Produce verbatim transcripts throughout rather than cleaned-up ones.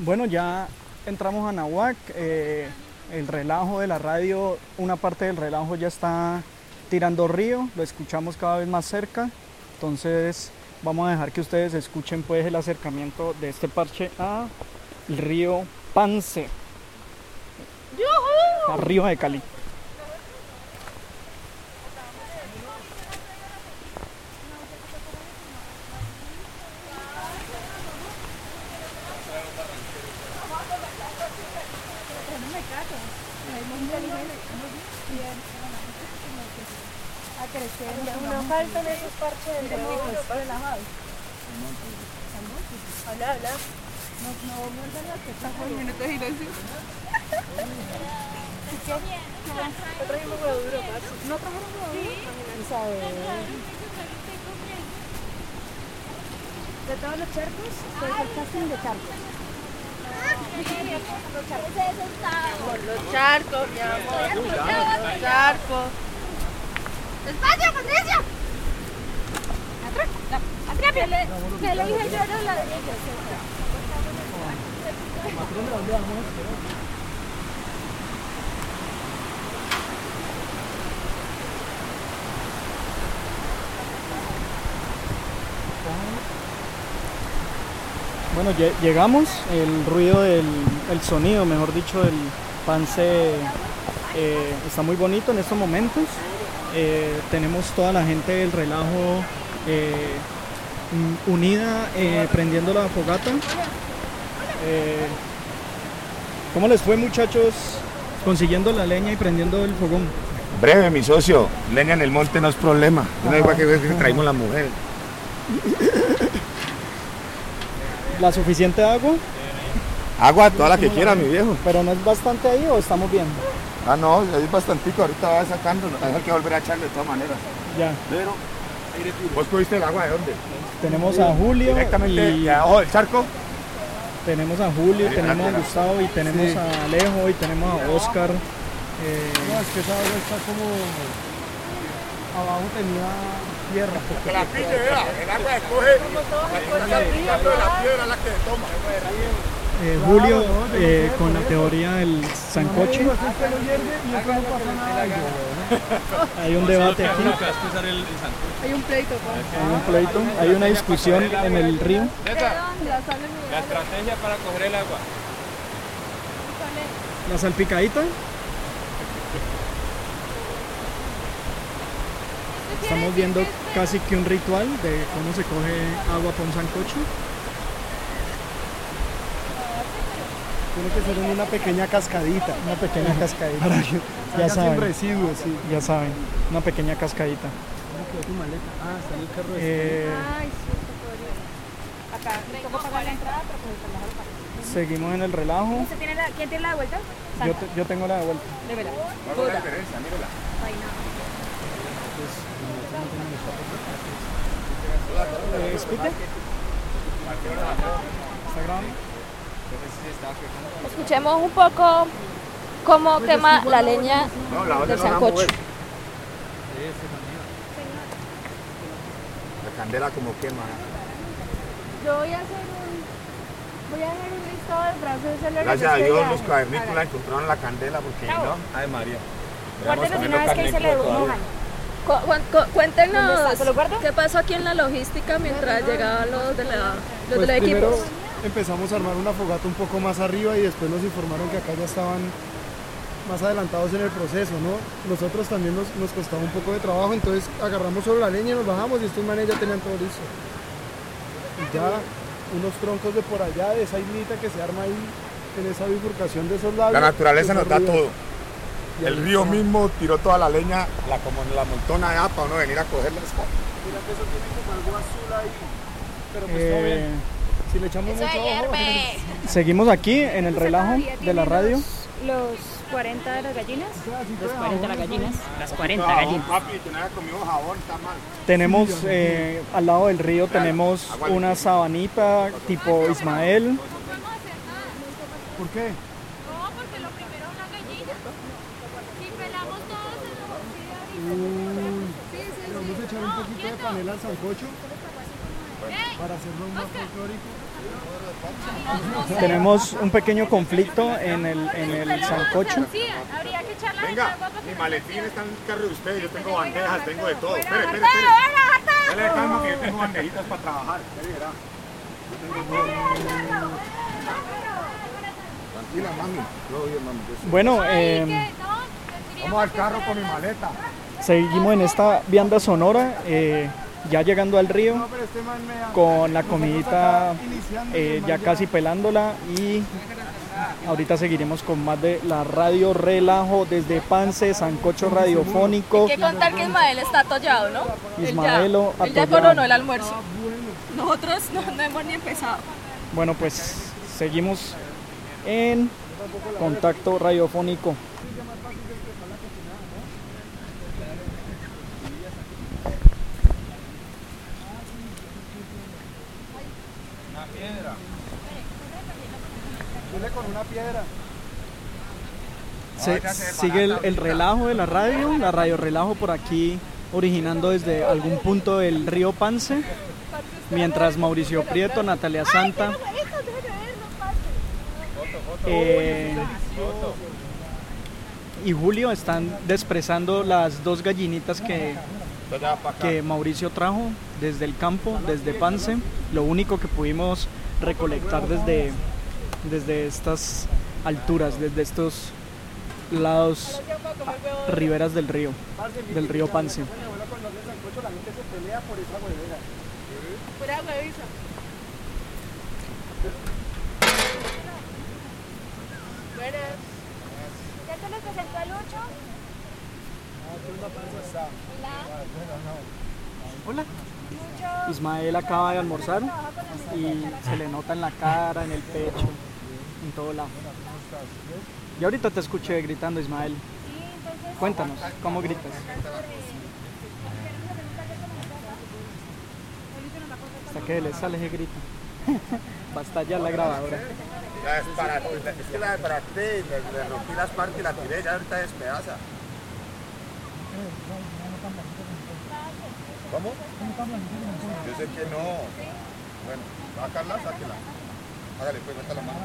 Bueno, ya entramos a Nahuac, eh, el relajo de la radio, una parte del relajo ya está tirando río, lo escuchamos cada vez más cerca, entonces vamos a dejar que ustedes escuchen pues el acercamiento de este parche al río Pance, arriba de Cali. No faltan esos parches de relajados. Habla, habla. No, no muerdan las que están con minutos y los no trajimos huevo duro, ¿no trajeron huevo duro? De todos los charcos, se hizo el casting de charcos. Por los charcos, mi amor. Los charcos. ¡Despacio, Patricia! ¡Atrás! ¡Le ¿Qué le dije yo a la de ellos? Bueno, llegamos, el ruido del el sonido, mejor dicho, del Pance eh, está muy bonito en estos momentos. Eh, tenemos toda la gente del relajo eh, unida eh, prendiendo la fogata. Eh, ¿Cómo les fue, muchachos, consiguiendo la leña y prendiendo el fogón? Breve, mi socio, leña en el monte no es problema. No es igual que traímos la mujer. ¿La suficiente agua? Agua, toda la que quiera, mi viejo. ¿Pero no es bastante ahí o estamos bien? Ah, no, es bastantico, ahorita va sacando, hay que volver a echarle de todas maneras. Ya. Pero, ¿vos cogiste el agua de dónde? Tenemos a Julio directamente y abajo del charco. Tenemos a Julio, Sí, tenemos a Gustavo y tenemos sí. a Alejo y tenemos a Oscar. Eh... No, es que esa agua está como... Abajo tenía tierra. Que la pille, vea, el agua escoge la piedra, la que toma. Eh, Julio, eh, con la teoría del sancocho. Hay un debate aquí. Hay un pleito. Hay un pleito, hay una discusión en el río. La estrategia para coger el agua. La salpicadita. Estamos viendo casi que un ritual de cómo se coge agua para un sancocho. Tiene que ser en una pequeña cascadita. Una pequeña cascadita. Para que ya salga saben. sin residuos, sí. Ya saben, una pequeña cascadita. ¿Cómo quedó tu maleta? Ah, está en el carro de Eh, Ay, sí, está podrido. Acá, tengo que pagar la entrada, pero pues el relajo lo pago. seguimos en el relajo. ¿Usted tiene la, ¿Quién tiene la de vuelta? Yo, te- yo tengo la de vuelta. Débela. No la diferencia, mírala. Ay, no. Eh, ¿Escucha? ¿Está grabando? Escuchemos un poco cómo quema la leña No, la otra del no la sancocho. mueve. La candela como quema. Yo voy a hacer un... Voy a hacer un listado de frases. Gracias a Dios los cavernícolas encontraron la candela porque no. Ay, María. Guárdenos de una vez que ahí se le mojan. Cu- cu- cuéntenos ¿Dónde está? ¿Se lo guardo? qué pasó aquí en la logística mientras llegaban los de la, los Pues de la primero equipos. empezamos a armar una fogata un poco más arriba y después nos informaron que acá ya estaban más adelantados en el proceso, ¿no? Nosotros también nos, nos costaba un poco de trabajo, entonces agarramos solo la leña y nos bajamos y estos manes ya tenían todo listo. Y ya unos troncos de por allá, de esa islita que se arma ahí en esa bifurcación de esos lados. La naturaleza esos nos da ríos. todo. Y El ahí río está. mismo tiró toda la leña, la como en la montona allá para uno venir a cogerla. Mira que eso tiene como algo azul ahí, pero pues Eh, todo bien. Si le echamos mucho ojo, va a tener- Seguimos aquí en el relajo de la radio. Los cuarenta de las gallinas. Los cuarenta de las gallinas. Las cuarenta No, gallinas. papi, tú no hayas comido jabón, está mal. Tenemos eh, al lado del río tenemos una sabanita tipo Ismael. ¿Por qué? No, porque lo primero es una gallina. Si pelamos todos se nos oxida Uy, le vamos a echar un poquito de panela al sancocho para hacerlo más folclórico. Tenemos un pequeño conflicto en el, en el sancocho. Sí, habría que echarla de Venga, agua para mi que maletín está en el carro de ustedes, yo tengo bandejas, tengo de todo. Espere, espere, espere. Dale calma que yo tengo bandejitas para trabajar. Espere, verá. Tranquila, mami. Todo bien, mami. Yo sé. Bueno, eh, Vamos al carro con mi maleta. seguimos en esta vianda sonora, eh, ya llegando al río, No, pero este man me da- con la nosotros comidita acá iniciando, eh, el man ya casi pelándola, y ahorita seguiremos con más de la radio relajo desde Pance, sancocho radiofónico. Hay que contar que Ismael está atollado, ¿no? Ismaelo Él ya, él ya atollado. coronó el almuerzo. Nosotros no, no hemos ni empezado. Bueno, pues seguimos en contacto radiofónico. Una piedra. Dile con una piedra. Se, sigue el, el relajo de la radio, la radio relajo por aquí, originando desde algún punto del río Pance, mientras Mauricio Prieto, Natalia Santa eh, y Julio están desprezando las dos gallinitas que, que Mauricio trajo desde el campo, desde Pance, lo único que pudimos recolectar desde, desde estas alturas, desde estos lados, riberas del río, del río Pance. Pura hueviza. Buenas. ¿Ya te lo presentó el ocho? Hola. Ismael acaba de almorzar y se le nota en la cara, en el pecho, en todo lado. Y ahorita te escuché gritando, Ismael. Cuéntanos, ¿cómo gritas? Hasta que le sale ese grito. Va a estallar la grabadora. La desbaraté, es que la desbaraté, le, le rompí las partes y la tiré, ya ahorita despedaza. ¿Cómo? Yo sé que no. Bueno, sácala, sáquela. Hágale, pues, meta la mano.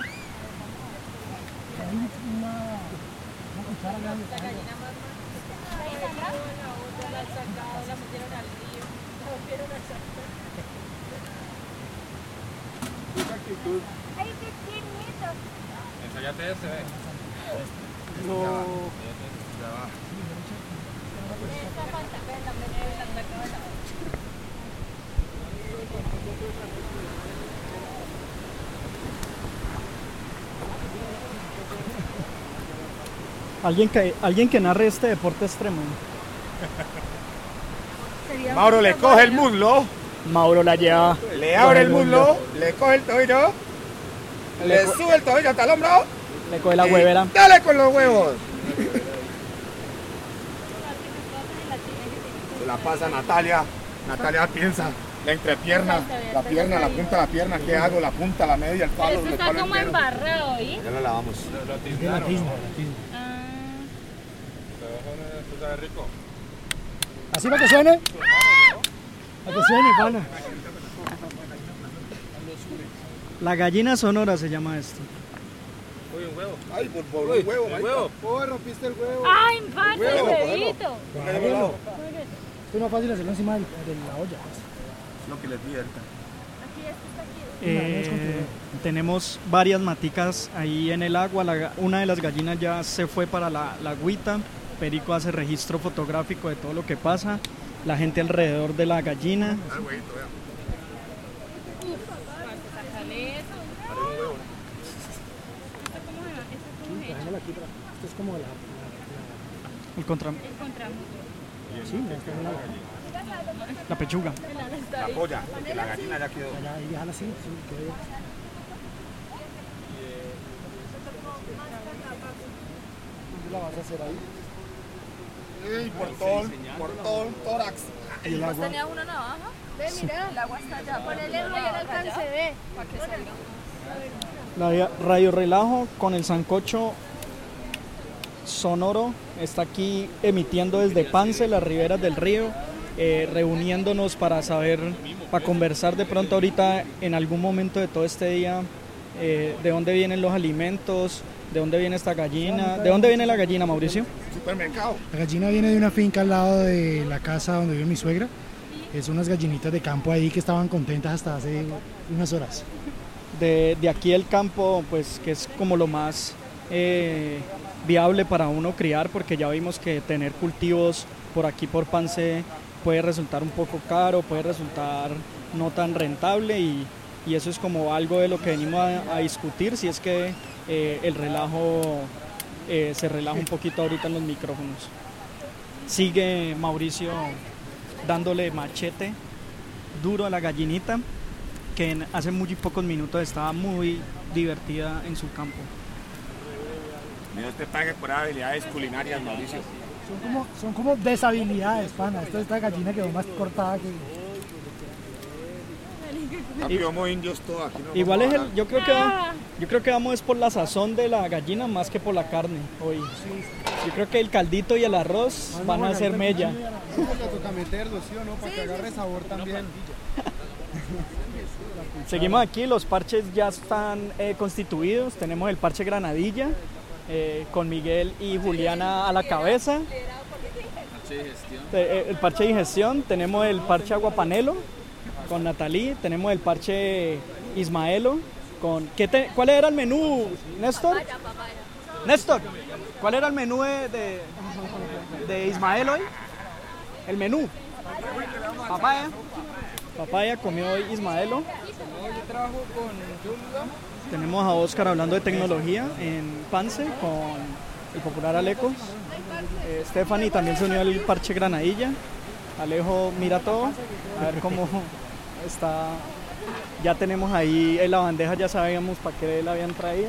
Esa actitud. ¡Ay, qué tiernito! Ensayate ese, ve. No. Ya va. Alguien que, alguien que narre este deporte extremo. Mauro le coge el muslo, Mauro la lleva. le abre el muslo, le coge el tobillo, le co- sube el tobillo hasta el hombro. Le coge la y huevera. Dale con los huevos. Se la pasa Natalia. Natalia piensa, la entrepierna, la pierna, la punta de la pierna, ¿qué hago? La punta, la media, el palo, Esto el está palo como entero. embarrado, ¿sí? Ya lo lavamos. Lo, lo tiznaron, ¿no? Ah. ¿Tú sabes rico? Así para que suene. Para que suene, pana. La gallina sonora se llama esto. Uy, un huevo. Ay, por favor, un huevo, Un marica. huevo. Oh, rompiste el huevo. ¡Ay, parce, Huevo, el cógelo. huevito! Póngale al lado. Es más fácil hacerlo encima del- de la olla. Es lo que les di ahorita. Eh, tenemos varias maticas ahí en el agua. La ga- una de las gallinas ya se fue para la, la agüita. Perico hace registro fotográfico de todo lo que pasa. La gente alrededor de la gallina. Al huevito, vea. Sácale eso. Dale un huevo. ¿Esto cómo se va? ¿Esto cómo se Déjamela aquí, pero esto es como la. la- El contra, El contramuslo. la- sí, esta es la- la pechuga. La polla, porque la gallina ya quedó. ya, ahí déjala así, sí, queda bien. ¿Dónde la vas a hacer ahí? Ey, por todo, el- por todo el tórax. Y el ¿Vos agua. tenías una navaja? Ve, mira. El agua está allá. Ponele uno y el alcance, ve. Para que salga. La via- radio relajo con el sancocho sonoro está aquí emitiendo desde Pance, las riberas del río, eh, reuniéndonos para saber, para conversar de pronto ahorita en algún momento de todo este día, eh, de dónde vienen los alimentos, de dónde viene esta gallina, de dónde viene la gallina, Mauricio. Supermercado. La gallina viene de una finca al lado de la casa donde vive mi suegra. Es unas gallinitas de campo ahí que estaban contentas hasta hace unas horas. De, de aquí el campo, pues que es como lo más eh, viable para uno criar, porque ya vimos que tener cultivos por aquí por Pance puede resultar un poco caro, puede resultar no tan rentable y, y eso es como algo de lo que venimos a, a discutir, si es que eh, el relajo eh, se relaja un poquito ahorita en los micrófonos. Sigue Mauricio dándole machete duro a la gallinita, que en, hace muy pocos minutos estaba muy divertida en su campo. Dios te pague por habilidades culinarias, Mauricio. Son como, son como deshabilidades, pana. Esta, esta gallina quedó más cortada que... Papi, vamos indios todos aquí. No Igual vamos es a el, yo creo que va- yo creo que vamos es por la sazón de la gallina más que por la carne hoy. Yo creo que el caldito y el arroz van a hacer mella. Le toca meterlo, ¿sí o no? Para que agarre sabor también. Seguimos aquí, los parches ya están eh, constituidos. Tenemos el parche Granadilla eh, con Miguel y Juliana a la cabeza. Te- eh, El parche Digestión. Tenemos el parche Aguapanelo con Natalí. Tenemos el parche Ismaelo con... ¿qué te- ¿Cuál era el menú, Néstor? Néstor, ¿cuál era el menú de, de, de Ismael hoy? El menú. Papaya. Papaya comió hoy Ismaelo. Yo trabajo con Julga. Tenemos a Oscar hablando de tecnología en Pance con el popular Aleco. Eh, Stephanie también se unió al parche Granadilla. Alejo mira todo, a ver cómo está. Ya tenemos ahí en la bandeja, ya sabíamos para qué la habían traído.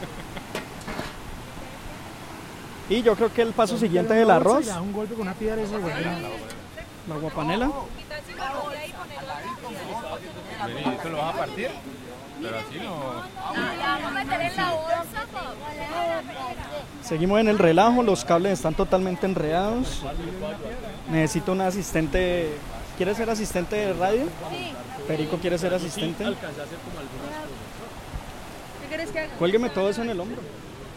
Y yo creo que el paso siguiente es el arroz, Un golpe con una piedra eso, güey. la guapanela. Vení, ¿esto lo vas a partir? Pero así no. Vamos a meter en la bolsa, Seguimos en el relajo, los cables están totalmente enredados. Necesito un asistente. ¿Quieres ser asistente de radio? Sí. Perico quiere ser asistente. ¿Qué quieres que haga? Cuélgueme todo eso en el hombro.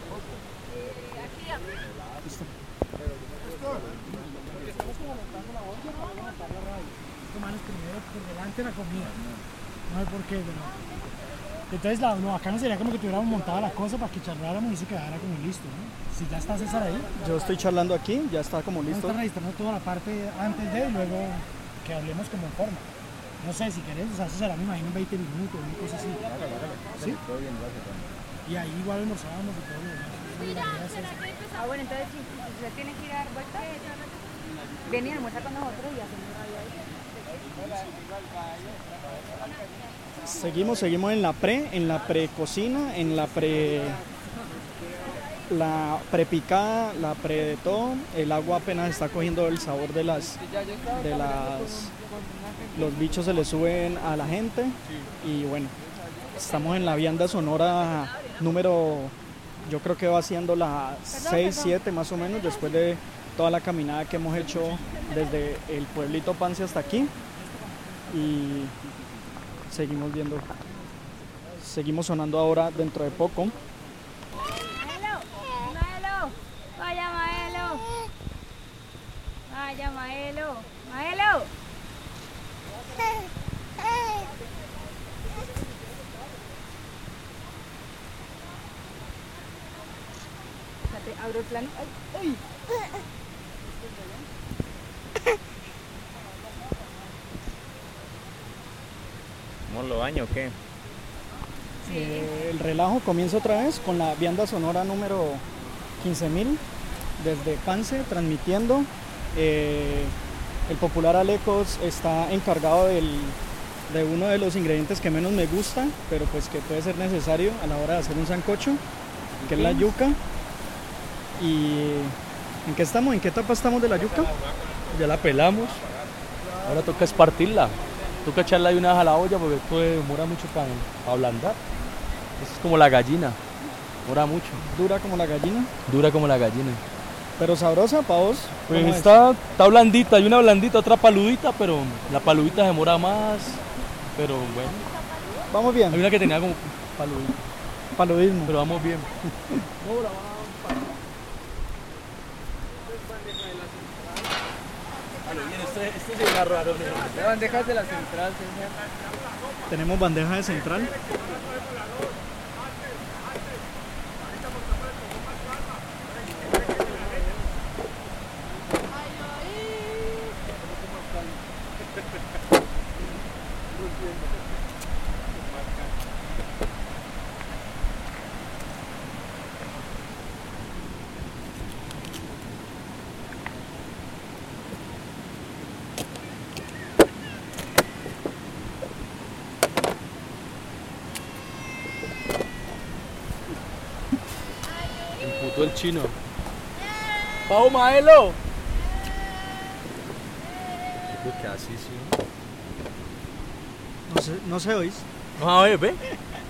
Tomarnos primero por delante la comida. No sé por qué, pero... Entonces, la, no, acá no sería como que tuviéramos montada la cosa para que charláramos y se quedara como listo, ¿no? Si ya está César ahí, Yo estoy charlando aquí, ya está como vamos a listo. estar registrando toda la parte antes de y luego que hablemos como en forma. No sé, si querés, o sea, eso será, me imagino, veinte minutos, una cosa así. ¿Sí? Y ahí igual almorzábamos y todo lo demás. Sí, la idea es esa. Ah, bueno, entonces si si usted tiene que ir a dar vuelta, ven y almuerza con nosotros y hacemos radio ahí. Seguimos, seguimos en la pre, en la precocina, en la pre... La prepicada, la pre de todo. El agua apenas está cogiendo el sabor de las... De las... Los bichos se le suben a la gente. Y bueno, estamos en la vianda sonora número... Yo creo que va siendo la seis, siete más o menos, después de toda la caminada que hemos hecho desde el pueblito Pance hasta aquí. Y seguimos viendo, seguimos sonando ahora dentro de poco. Maelo, Maelo, vaya Maelo. Vaya Maelo, Maelo. Fíjate, abro el plano. Ay, uy. ¿Cómo lo baño o qué? Eh, el relajo comienza otra vez con la vianda sonora número quince mil desde Pance transmitiendo. Eh, el popular Alecos está encargado del, de uno de los ingredientes que menos me gusta, pero pues que puede ser necesario a la hora de hacer un sancocho, que es la yuca. ¿Y en qué estamos? ¿En qué etapa estamos de la yuca? Ya la pelamos, ahora toca es partirla, toca echarla de una vez a la olla porque esto demora mucho para, para ablandar. Esto es como la gallina, demora mucho, Dura como la gallina. dura como la gallina. Pero sabrosa para vos. Pues ¿Cómo es? está, está blandita, hay una blandita, otra paludita, pero la paludita demora más. Pero bueno, Vamos hay bien. una que tenía como paludita, Paludismo. pero vamos bien. Este se ve raro, Las bandejas de la central, señor. Tenemos bandeja de central. Emputó el chino. ¡Pau Maelo! Yo creo que así sí. No sé, no sé, oís. No, a ver, ve.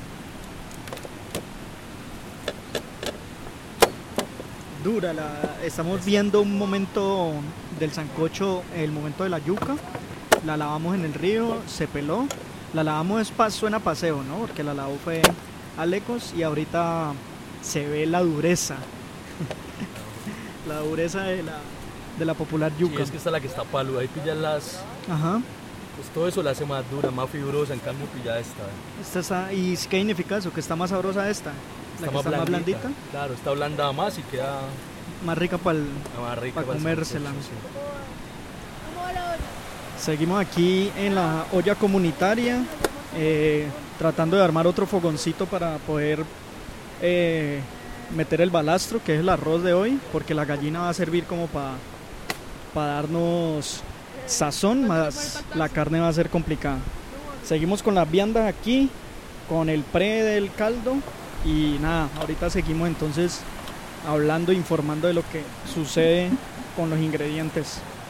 Dura la. Estamos viendo un momento del sancocho, el momento de la yuca. La lavamos en el río, se peló. La lavamos es pa- suena paseo, ¿no? Porque la lavó fue Alecos y ahorita se ve la dureza. La dureza de la, de la popular Sí, yuca. es que esta es la que está paluda. Ahí pillas las. Ajá. Pues todo eso la hace más dura, más fibrosa. En cambio, pilla esta. Esta está, ¿y qué significa eso? Que está más sabrosa esta. La que está más blandita, Claro, está blanda más y queda más rica para más rica. pa para el comérsela. sancocho, sí. Seguimos aquí en la olla comunitaria, eh, tratando de armar otro fogoncito para poder eh, meter el balastro, que es el arroz de hoy, porque la gallina va a servir como para darnos sazón, más la carne va a ser complicada. Seguimos con las viandas aquí, con el pre del caldo y nada, ahorita seguimos entonces hablando, informando de lo que sucede con los ingredientes.